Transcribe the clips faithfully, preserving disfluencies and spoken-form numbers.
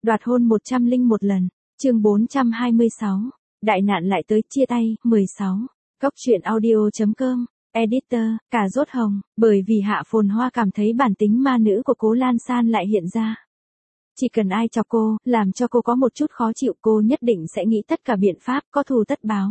Đoạt hôn một trăm lẻ một lần. Chương bốn trăm hai mươi sáu. Đại nạn lại tới, chia tay. mười sáu. Cốc truyện audio.com. Editor, cà rốt hồng, bởi vì Hạ Phồn Hoa cảm thấy bản tính ma nữ của Cố Lan San lại hiện ra. Chỉ cần ai chọc cô, làm cho cô có một chút khó chịu, cô nhất định sẽ nghĩ tất cả biện pháp, có thù tất báo.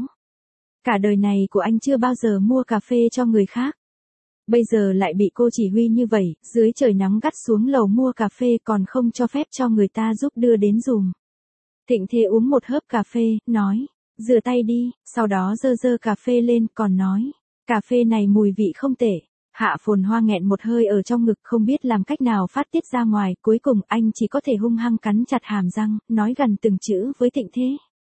Cả đời này của anh chưa bao giờ mua cà phê cho người khác. Bây giờ lại bị cô chỉ huy như vậy, dưới trời nắng gắt xuống lầu mua cà phê còn không cho phép cho người ta giúp đưa đến giùm. Thịnh Thế uống một hớp cà phê, nói, rửa tay đi, sau đó dơ dơ cà phê lên, còn nói, cà phê này mùi vị không tệ. Hạ Phồn Hoa nghẹn một hơi ở trong ngực, không biết làm cách nào phát tiết ra ngoài, cuối cùng anh chỉ có thể hung hăng cắn chặt hàm răng, nói gần từng chữ với Thịnh Thế.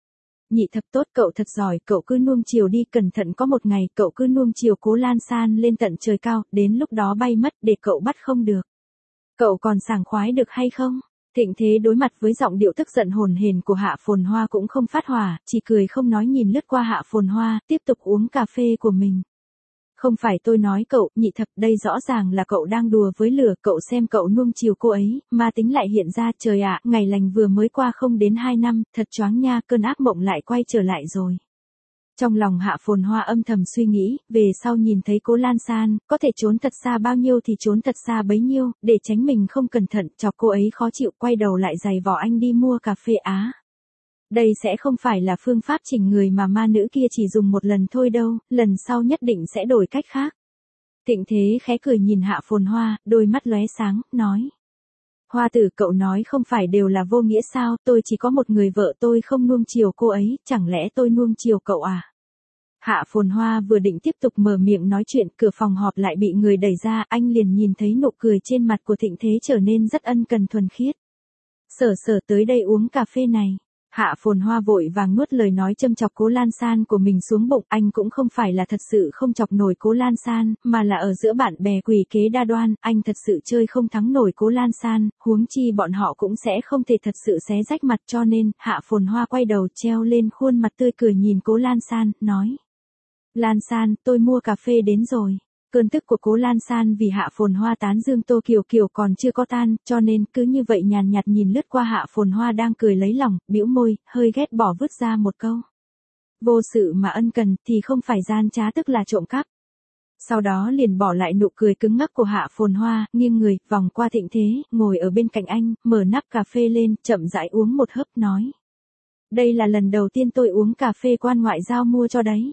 Nhị thập tốt, cậu thật giỏi, cậu cứ nuông chiều đi, cẩn thận có một ngày cậu cứ nuông chiều Cố Lan San lên tận trời cao, đến lúc đó bay mất để cậu bắt không được. Cậu còn sảng khoái được hay không? Thịnh Thế đối mặt với giọng điệu tức giận hồn hển của Hạ Phồn Hoa cũng không phát hỏa, chỉ cười không nói nhìn lướt qua Hạ Phồn Hoa, tiếp tục uống cà phê của mình. Không phải tôi nói cậu, nhị thập, đây rõ ràng là cậu đang đùa với lửa, cậu xem cậu nuông chiều cô ấy, ma tính lại hiện ra, trời ạ, ngày lành vừa mới qua không đến hai năm, thật choáng nha, cơn ác mộng lại quay trở lại rồi. Trong lòng Hạ Phồn Hoa âm thầm suy nghĩ, về sau nhìn thấy Cố Lan San, có thể trốn thật xa bao nhiêu thì trốn thật xa bấy nhiêu, để tránh mình không cẩn thận, chọc cô ấy khó chịu, quay đầu lại giày vò anh đi mua cà phê á. Đây sẽ không phải là phương pháp chỉnh người mà ma nữ kia chỉ dùng một lần thôi đâu, lần sau nhất định sẽ đổi cách khác. Thịnh Thế khẽ cười nhìn Hạ Phồn Hoa, đôi mắt lóe sáng, nói. Hoa tử, cậu nói không phải đều là vô nghĩa sao, tôi chỉ có một người vợ, tôi không nuông chiều cô ấy, chẳng lẽ tôi nuông chiều cậu à? Hạ Phồn Hoa vừa định tiếp tục mở miệng nói chuyện, cửa phòng họp lại bị người đẩy ra, anh liền nhìn thấy nụ cười trên mặt của Thịnh Thế trở nên rất ân cần thuần khiết. Sở sở tới đây uống cà phê này. Hạ Phồn Hoa vội vàng nuốt lời nói châm chọc Cố Lan San của mình xuống bụng, anh cũng không phải là thật sự không chọc nổi Cố Lan San, mà là ở giữa bạn bè quỷ kế đa đoan, anh thật sự chơi không thắng nổi Cố Lan San, huống chi bọn họ cũng sẽ không thể thật sự xé rách mặt, cho nên, Hạ Phồn Hoa quay đầu treo lên khuôn mặt tươi cười nhìn Cố Lan San, nói. Lan San, tôi mua cà phê đến rồi. Cơn tức của Cố Lan San vì Hạ Phồn Hoa tán dương Tô Kiều Kiều còn chưa có tan, cho nên cứ như vậy nhàn nhạt nhìn lướt qua Hạ Phồn Hoa đang cười lấy lòng, bĩu môi, hơi ghét bỏ vứt ra một câu. Vô sự mà ân cần thì không phải gian trá tức là trộm cắp. Sau đó liền bỏ lại nụ cười cứng ngắc của Hạ Phồn Hoa, nghiêng người, vòng qua Thịnh Thế, ngồi ở bên cạnh anh, mở nắp cà phê lên, chậm rãi uống một hớp, nói. Đây là lần đầu tiên tôi uống cà phê quan ngoại giao mua cho đấy.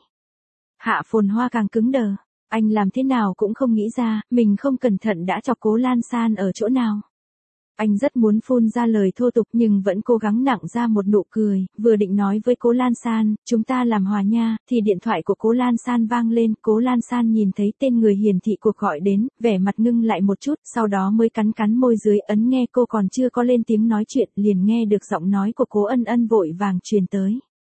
Hạ Phồn Hoa càng cứng đờ. Anh làm thế nào cũng không nghĩ ra, mình không cẩn thận đã chọc Cố Lan San ở chỗ nào. Anh rất muốn phun ra lời thô tục nhưng vẫn cố gắng nặng ra một nụ cười, vừa định nói với Cố Lan San, chúng ta làm hòa nha, thì điện thoại của Cố Lan San vang lên, Cố Lan San nhìn thấy tên người hiển thị cuộc gọi đến, vẻ mặt ngưng lại một chút, sau đó mới cắn cắn môi dưới ấn nghe, cô còn chưa có lên tiếng nói chuyện, liền nghe được giọng nói của Cố Ân Ân vội vàng truyền tới.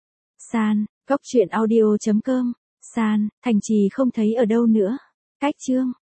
San, cốc truyện audio.com. San, Thành Trì không thấy ở đâu nữa. Cách chương.